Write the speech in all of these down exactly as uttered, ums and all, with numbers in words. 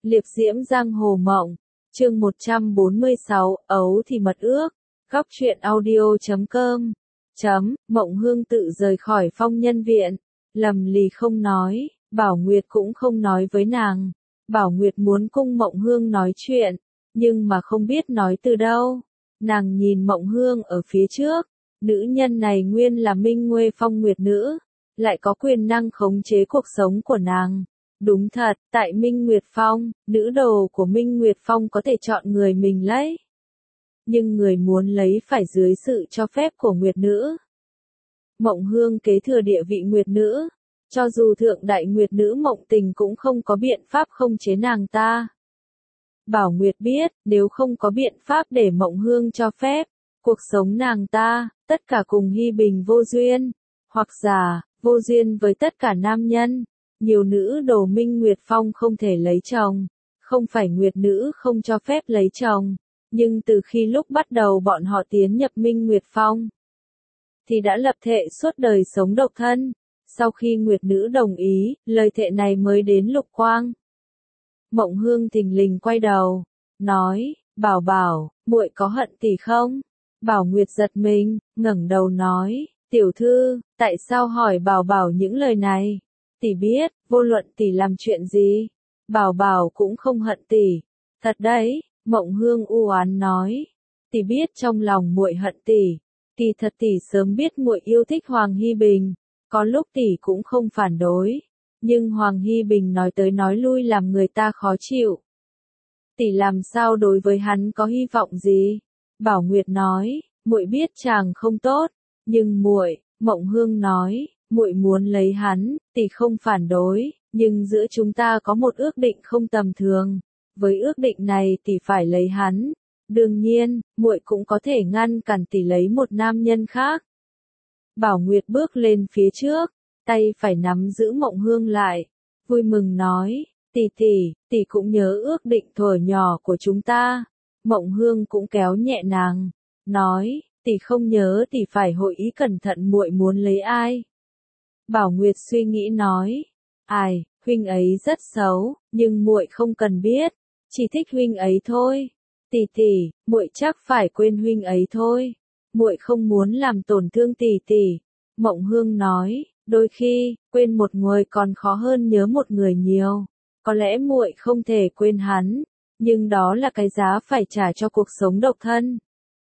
Liệp diễm giang hồ mộng, chương một trăm bốn mươi sáu, ấu thì mật ước, góc truyện audio chấm com, chấm, Mộng Hương tự rời khỏi Phong Nhân Viện, lầm lì không nói, Bảo Nguyệt cũng không nói với nàng. Bảo Nguyệt muốn cung Mộng Hương nói chuyện, nhưng mà không biết nói từ đâu. Nàng nhìn Mộng Hương ở phía trước, nữ nhân này nguyên là Minh Nguê Phong Nguyệt nữ, lại có quyền năng khống chế cuộc sống của nàng. Đúng thật, tại Minh Nguyệt Phong, nữ đồ của Minh Nguyệt Phong có thể chọn người mình lấy. Nhưng người muốn lấy phải dưới sự cho phép của Nguyệt nữ. Mộng Hương kế thừa địa vị Nguyệt nữ, cho dù thượng đại Nguyệt nữ Mộng Tình cũng không có biện pháp không chế nàng ta. Bảo Nguyệt biết, nếu không có biện pháp để Mộng Hương cho phép, cuộc sống nàng ta, tất cả cùng Hy Bình vô duyên, hoặc giả, vô duyên với tất cả nam nhân. Nhiều nữ đồ Minh Nguyệt Phong không thể lấy chồng, không phải Nguyệt nữ không cho phép lấy chồng, nhưng từ khi lúc bắt đầu bọn họ tiến nhập Minh Nguyệt Phong, thì đã lập thệ suốt đời sống độc thân. Sau khi Nguyệt nữ đồng ý, lời thệ này mới đến Lục Quang. Mộng Hương thình lình quay đầu, nói, Bảo Bảo, muội có hận tỷ không? Bảo Nguyệt giật mình, ngẩng đầu nói, tiểu thư, tại sao hỏi Bảo Bảo những lời này? Tỷ biết, vô luận tỷ làm chuyện gì, Bảo Bảo cũng không hận tỷ. Thật đấy, Mộng Hương u oán nói. Tỷ biết trong lòng muội hận tỷ. Kỳ thật tỷ sớm biết muội yêu thích Hoàng Hy Bình, có lúc tỷ cũng không phản đối, nhưng Hoàng Hy Bình nói tới nói lui làm người ta khó chịu. Tỷ làm sao đối với hắn có hy vọng gì? Bảo Nguyệt nói, muội biết chàng không tốt, nhưng muội, Mộng Hương nói, muội muốn lấy hắn, tỷ không phản đối, nhưng giữa chúng ta có một ước định không tầm thường. Với ước định này tỷ phải lấy hắn. Đương nhiên, muội cũng có thể ngăn cản tỷ lấy một nam nhân khác. Bảo Nguyệt bước lên phía trước, tay phải nắm giữ Mộng Hương lại, vui mừng nói, tỷ tỷ, tỷ cũng nhớ ước định thuở nhỏ của chúng ta. Mộng Hương cũng kéo nhẹ nàng, nói, tỷ không nhớ tỷ phải hội ý cẩn thận muội muốn lấy ai. Bảo Nguyệt suy nghĩ nói, ai, huynh ấy rất xấu, nhưng muội không cần biết, chỉ thích huynh ấy thôi. Tỷ tỷ, muội chắc phải quên huynh ấy thôi. Muội không muốn làm tổn thương tỷ tỷ. Mộng Hương nói, đôi khi, quên một người còn khó hơn nhớ một người nhiều. Có lẽ muội không thể quên hắn, nhưng đó là cái giá phải trả cho cuộc sống độc thân.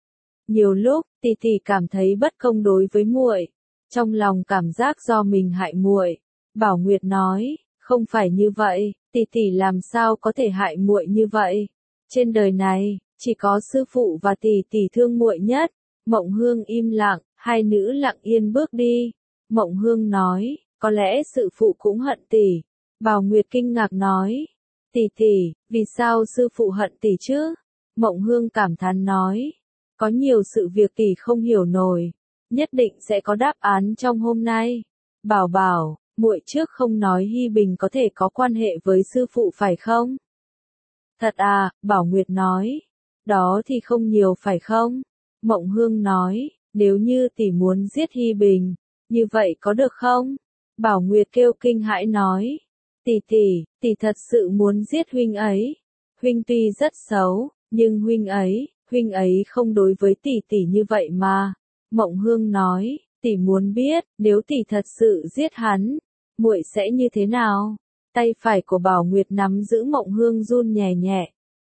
Nhiều lúc, tỷ tỷ cảm thấy bất công đối với muội, trong lòng cảm giác do mình hại muội. Bảo Nguyệt nói, không phải như vậy, tỷ tỷ làm sao có thể hại muội như vậy? Trên đời này, chỉ có sư phụ và tỷ tỷ thương muội nhất. Mộng Hương im lặng, hai nữ lặng yên bước đi. Mộng Hương nói, có lẽ sư phụ cũng hận tỷ. Bảo Nguyệt kinh ngạc nói, tỷ tỷ, vì sao sư phụ hận tỷ chứ? Mộng Hương cảm thán nói, có nhiều sự việc tỷ không hiểu nổi, nhất định sẽ có đáp án trong hôm nay. Bảo Bảo, muội trước không nói Hy Bình có thể có quan hệ với sư phụ phải không? Thật à, Bảo Nguyệt nói, đó thì không nhiều phải không? Mộng Hương nói, nếu như tỷ muốn giết Hy Bình, như vậy có được không? Bảo Nguyệt kêu kinh hãi nói, tỷ tỷ, tỷ thật sự muốn giết huynh ấy. Huynh tuy rất xấu, nhưng huynh ấy, huynh ấy không đối với tỷ tỷ như vậy mà. Mộng Hương nói, tỷ muốn biết, nếu tỷ thật sự giết hắn, muội sẽ như thế nào? Tay phải của Bảo Nguyệt nắm giữ Mộng Hương run nhẹ nhẹ.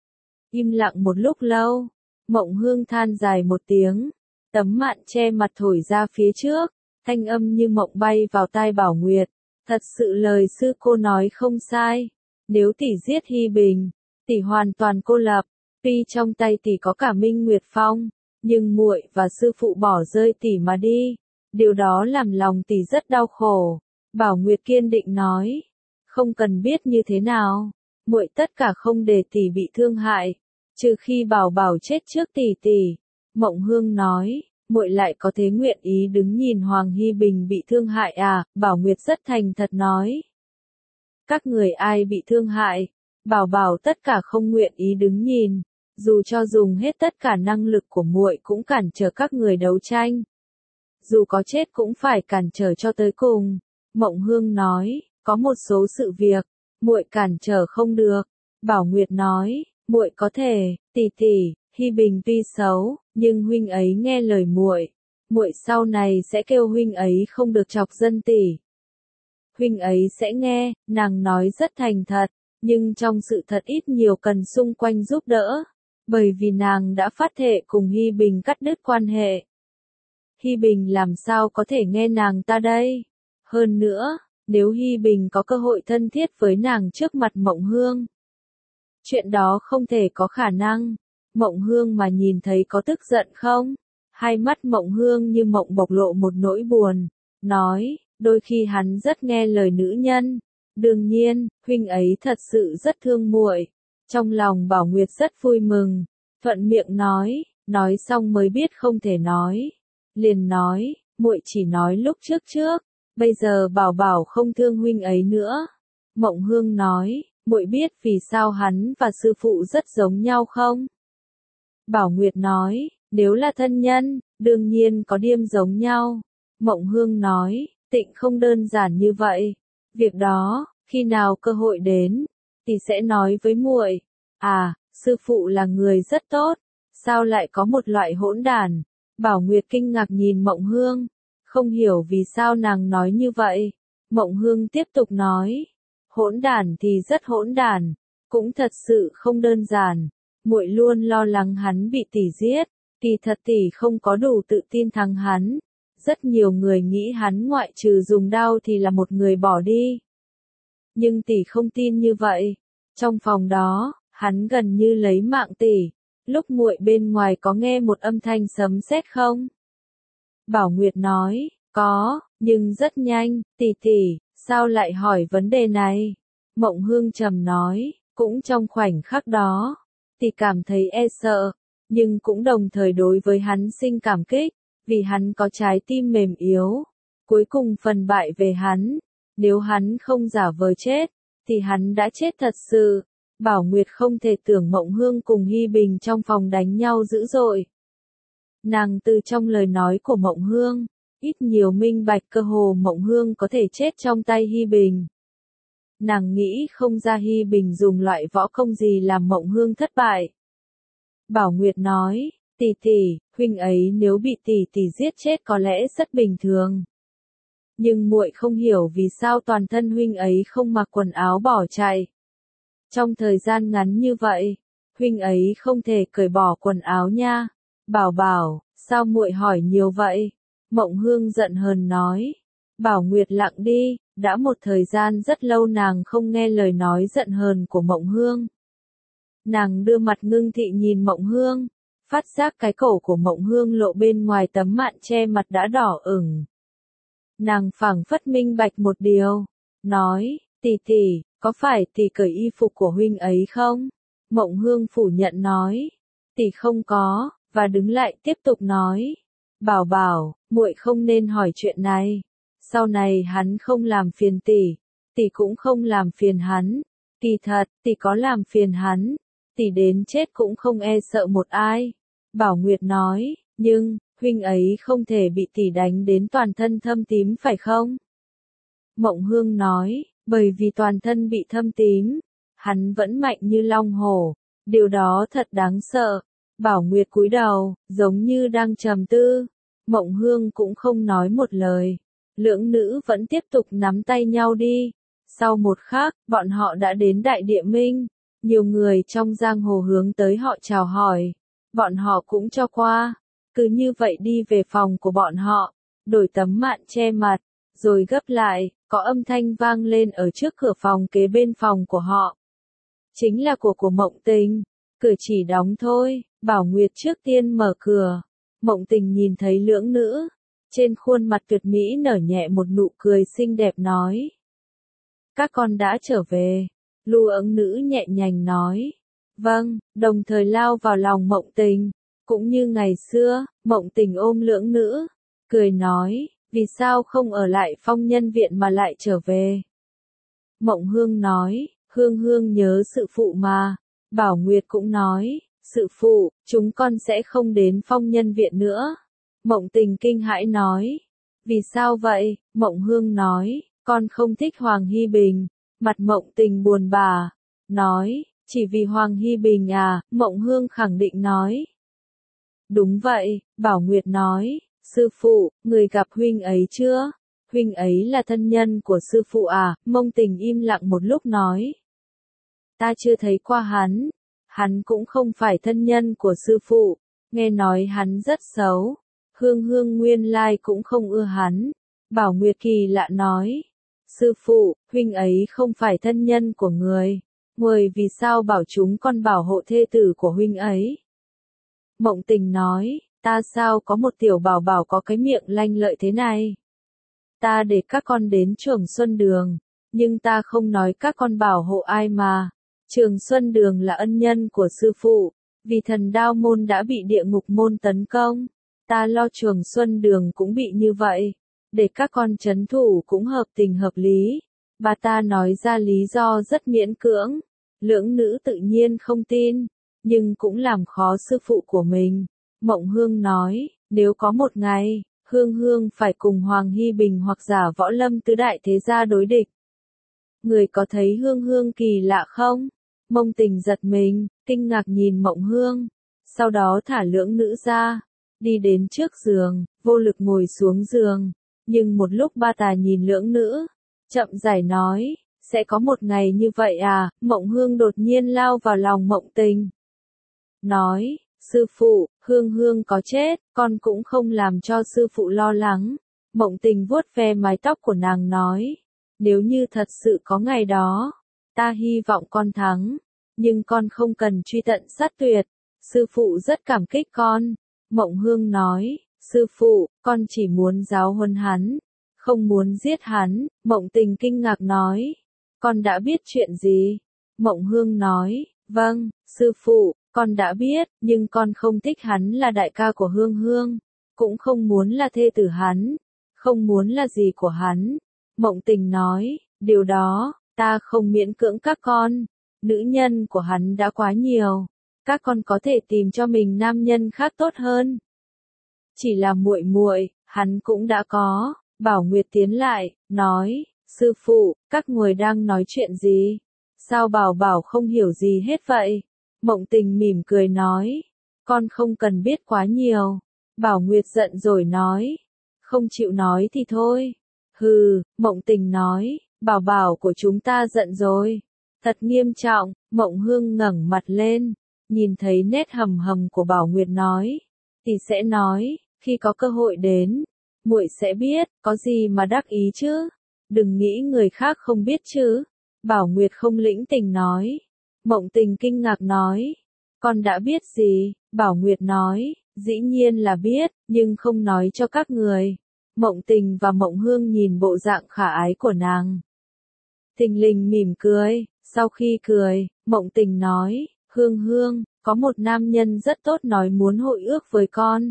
Im lặng một lúc lâu, Mộng Hương than dài một tiếng, tấm mạn che mặt thổi ra phía trước, thanh âm như mộng bay vào tai Bảo Nguyệt. Thật sự lời sư cô nói không sai, nếu tỷ giết Hy Bình, tỷ hoàn toàn cô lập, tuy trong tay tỷ có cả Minh Nguyệt Phong, nhưng muội và sư phụ bỏ rơi tỷ mà đi, điều đó làm lòng tỷ rất đau khổ. Bảo Nguyệt kiên định nói, không cần biết như thế nào, muội tất cả không để tỷ bị thương hại, trừ khi Bảo Bảo chết trước tỷ tỷ. Mộng Hương nói, muội lại có thế nguyện ý đứng nhìn Hoàng Hy Bình bị thương hại à? Bảo Nguyệt rất thành thật nói, các người ai bị thương hại, Bảo Bảo tất cả không nguyện ý đứng nhìn, dù cho dùng hết tất cả năng lực của muội cũng cản trở các người đấu tranh, dù có chết cũng phải cản trở cho tới cùng. Mộng Hương nói, có một số sự việc, muội cản trở không được, Bảo Nguyệt nói, muội có thể, tỷ tỷ, Hi Bình tuy xấu, nhưng huynh ấy nghe lời muội, muội sau này sẽ kêu huynh ấy không được chọc dân tỷ. Huynh ấy sẽ nghe, nàng nói rất thành thật, nhưng trong sự thật ít nhiều cần xung quanh giúp đỡ, bởi vì nàng đã phát thệ cùng Hi Bình cắt đứt quan hệ. Hi Bình làm sao có thể nghe nàng ta đây? Hơn nữa, nếu Hi Bình có cơ hội thân thiết với nàng trước mặt Mộng Hương, chuyện đó không thể có khả năng. Mộng Hương mà nhìn thấy có tức giận không? Hai mắt Mộng Hương như mộng bộc lộ một nỗi buồn, nói, đôi khi hắn rất nghe lời nữ nhân. Đương nhiên, huynh ấy thật sự rất thương muội. Trong lòng Bảo Nguyệt rất vui mừng, thuận miệng nói, nói xong mới biết không thể nói. Liền nói, muội chỉ nói lúc trước trước, bây giờ Bảo Bảo không thương huynh ấy nữa. Mộng Hương nói, muội biết vì sao hắn và sư phụ rất giống nhau không? Bảo Nguyệt nói, nếu là thân nhân, đương nhiên có điểm giống nhau. Mộng Hương nói, tịnh không đơn giản như vậy. Việc đó, khi nào cơ hội đến, thì sẽ nói với muội. À, sư phụ là người rất tốt, sao lại có một loại hỗn đản? Bảo Nguyệt kinh ngạc nhìn Mộng Hương, không hiểu vì sao nàng nói như vậy. Mộng Hương tiếp tục nói, hỗn đản thì rất hỗn đản, cũng thật sự không đơn giản. Muội luôn lo lắng hắn bị tỷ giết, kỳ thật tỷ không có đủ tự tin thắng hắn. Rất nhiều người nghĩ hắn ngoại trừ dùng đao thì là một người bỏ đi. Nhưng tỷ không tin như vậy. Trong phòng đó, hắn gần như lấy mạng tỷ. Lúc muội bên ngoài có nghe một âm thanh sấm sét không? Bảo Nguyệt nói, có, nhưng rất nhanh, tỷ tỷ, sao lại hỏi vấn đề này? Mộng Hương trầm nói, cũng trong khoảnh khắc đó, tỷ cảm thấy e sợ, nhưng cũng đồng thời đối với hắn sinh cảm kích, vì hắn có trái tim mềm yếu. Cuối cùng phần bại về hắn, nếu hắn không giả vờ chết, thì hắn đã chết thật sự. Bảo Nguyệt không thể tưởng Mộng Hương cùng Hi Bình trong phòng đánh nhau dữ dội. Nàng từ trong lời nói của Mộng Hương, ít nhiều minh bạch cơ hồ Mộng Hương có thể chết trong tay Hi Bình. Nàng nghĩ không ra Hi Bình dùng loại võ công gì làm Mộng Hương thất bại. Bảo Nguyệt nói, tỷ tỷ, huynh ấy nếu bị tỷ tỷ giết chết có lẽ rất bình thường. Nhưng muội không hiểu vì sao toàn thân huynh ấy không mặc quần áo bỏ chạy. Trong thời gian ngắn như vậy, huynh ấy không thể cởi bỏ quần áo nha. Bảo Bảo, sao muội hỏi nhiều vậy? Mộng Hương giận hờn nói. Bảo Nguyệt lặng đi, đã một thời gian rất lâu nàng không nghe lời nói giận hờn của Mộng Hương. Nàng đưa mặt ngưng thị nhìn Mộng Hương, phát giác cái cổ của Mộng Hương lộ bên ngoài tấm mạn che mặt đã đỏ ửng. Nàng phảng phất minh bạch một điều, nói, tỷ tỷ, có phải tỷ cởi y phục của huynh ấy không? Mộng Hương phủ nhận nói, tỷ không có, và đứng lại tiếp tục nói, Bảo Bảo, muội không nên hỏi chuyện này. Sau này hắn không làm phiền tỷ, tỷ cũng không làm phiền hắn. Kỳ thật, tỷ có làm phiền hắn, tỷ đến chết cũng không e sợ một ai. Bảo Nguyệt nói, nhưng, huynh ấy không thể bị tỷ đánh đến toàn thân thâm tím phải không? Mộng Hương nói, bởi vì toàn thân bị thâm tím, hắn vẫn mạnh như long hổ, điều đó thật đáng sợ. Bảo Nguyệt cúi đầu, giống như đang trầm tư. Mộng Hương cũng không nói một lời. Lưỡng nữ vẫn tiếp tục nắm tay nhau đi. Sau một khắc, bọn họ đã đến Đại Địa Minh. Nhiều người trong giang hồ hướng tới họ chào hỏi. Bọn họ cũng cho qua. Cứ như vậy đi về phòng của bọn họ. Đổi tấm mạn che mặt. Rồi gấp lại, có âm thanh vang lên ở trước cửa phòng kế bên phòng của họ. Chính là của của Mộng Tình. Cửa chỉ đóng thôi. Bảo Nguyệt trước tiên mở cửa. Mộng Tình nhìn thấy lưỡng nữ. Trên khuôn mặt tuyệt mỹ nở nhẹ một nụ cười xinh đẹp nói. Các con đã trở về. Lưu Ứng nữ nhẹ nhàng nói. Vâng, đồng thời lao vào lòng Mộng Tình. Cũng như ngày xưa, Mộng Tình ôm lưỡng nữ. Cười nói, vì sao không ở lại Phong Nhân Viện mà lại trở về? Mộng Hương nói, Hương Hương nhớ sự phụ mà. Bảo Nguyệt cũng nói, sự phụ, chúng con sẽ không đến Phong Nhân Viện nữa. Mộng Tình kinh hãi nói, vì sao vậy? Mộng Hương nói, con không thích Hoàng Hy Bình. Mặt Mộng Tình buồn bã, nói, Chỉ vì Hoàng Hy Bình à, Mộng Hương khẳng định nói. Đúng vậy, Bảo Nguyệt nói, sư phụ, người gặp huynh ấy chưa? Huynh ấy là thân nhân của sư phụ à? Mông Tình im lặng một lúc nói. Ta chưa thấy qua hắn, hắn cũng không phải thân nhân của sư phụ, nghe nói hắn rất xấu. Hương Hương nguyên lai cũng không ưa hắn. Bảo Nguyệt kỳ lạ nói. Sư phụ, huynh ấy không phải thân nhân của người. Người vì sao bảo chúng con bảo hộ thê tử của huynh ấy? Mộng Tình nói, ta sao có một tiểu bảo bảo có cái miệng lanh lợi thế này? Ta để các con đến Trường Xuân Đường, nhưng ta không nói các con bảo hộ ai mà. Trường Xuân Đường là ân nhân của sư phụ, vì Thần Đao môn đã bị địa ngục môn tấn công. Ta lo Trường Xuân Đường cũng bị như vậy, để các con trấn thủ cũng hợp tình hợp lý. Bà ta nói ra lý do rất miễn cưỡng, lưỡng nữ tự nhiên không tin, nhưng cũng làm khó sư phụ của mình. Mộng Hương nói, nếu có một ngày, Hương Hương phải cùng Hoàng Hy Bình hoặc Giả Võ Lâm tứ đại thế gia đối địch. Người có thấy Hương Hương kỳ lạ không? Mông Tình giật mình, kinh ngạc nhìn Mộng Hương, sau đó thả lưỡng nữ ra, đi đến trước giường, vô lực ngồi xuống giường, nhưng một lúc ba tà nhìn lưỡng nữ, chậm rãi nói, sẽ có một ngày như vậy à? Mộng Hương đột nhiên lao vào lòng Mộng Tình. Nói, sư phụ, Hương Hương có chết, con cũng không làm cho sư phụ lo lắng. Mộng Tình vuốt ve mái tóc của nàng nói, nếu như thật sự có ngày đó, ta hy vọng con thắng, nhưng con không cần truy tận sát tuyệt, sư phụ rất cảm kích con. Mộng Hương nói, sư phụ, con chỉ muốn giáo huấn hắn, không muốn giết hắn. Mộng Tình kinh ngạc nói, con đã biết chuyện gì? Mộng Hương nói, vâng, sư phụ, con đã biết, nhưng con không thích hắn là đại ca của Hương Hương, cũng không muốn là thê tử hắn, không muốn là gì của hắn. Mộng Tình nói, điều đó, ta không miễn cưỡng các con, nữ nhân của hắn đã quá nhiều, các con có thể tìm cho mình nam nhân khác tốt hơn. Chỉ là muội muội, hắn cũng đã có. Bảo Nguyệt tiến lại, nói, sư phụ, các người đang nói chuyện gì? Sao Bảo Bảo không hiểu gì hết vậy? Mộng Tình mỉm cười nói, con không cần biết quá nhiều. Bảo Nguyệt giận rồi nói, không chịu nói thì thôi. Hừ, Mộng Tình nói, Bảo Bảo của chúng ta giận rồi. Thật nghiêm trọng. Mộng Hương ngẩng mặt lên, nhìn thấy nét hầm hầm của Bảo Nguyệt nói, thì sẽ nói, khi có cơ hội đến, muội sẽ biết, có gì mà đắc ý chứ? Đừng nghĩ người khác không biết chứ. Bảo Nguyệt không lĩnh tình nói. Mộng Tình kinh ngạc nói, con đã biết gì? Bảo Nguyệt nói, dĩ nhiên là biết, nhưng không nói cho các người. Mộng Tình và Mộng Hương nhìn bộ dạng khả ái của nàng, thình lình mỉm cười. Sau khi cười, Mộng Tình nói, Hương Hương, có một nam nhân rất tốt nói muốn hội ước với con.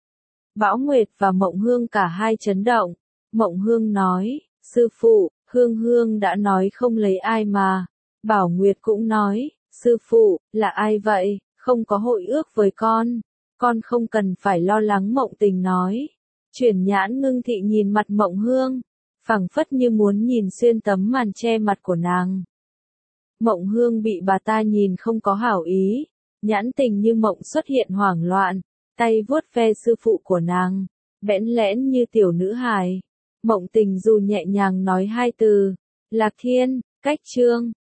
Bảo Nguyệt và Mộng Hương cả hai chấn động. Mộng Hương nói, sư phụ, Hương Hương đã nói không lấy ai mà. Bảo Nguyệt cũng nói, sư phụ, là ai vậy, không có hội ước với con. Con không cần phải lo lắng. Mộng Tình nói. Chuyển nhãn ngưng thị nhìn mặt Mộng Hương, phảng phất như muốn nhìn xuyên tấm màn che mặt của nàng. Mộng Hương bị bà ta nhìn không có hảo ý, nhãn tình như mộng xuất hiện hoảng loạn, tay vuốt ve sư phụ của nàng, bẽn lẽn như tiểu nữ hài. Mộng Tình dù nhẹ nhàng nói hai từ, Lạc Thiên, cách chương.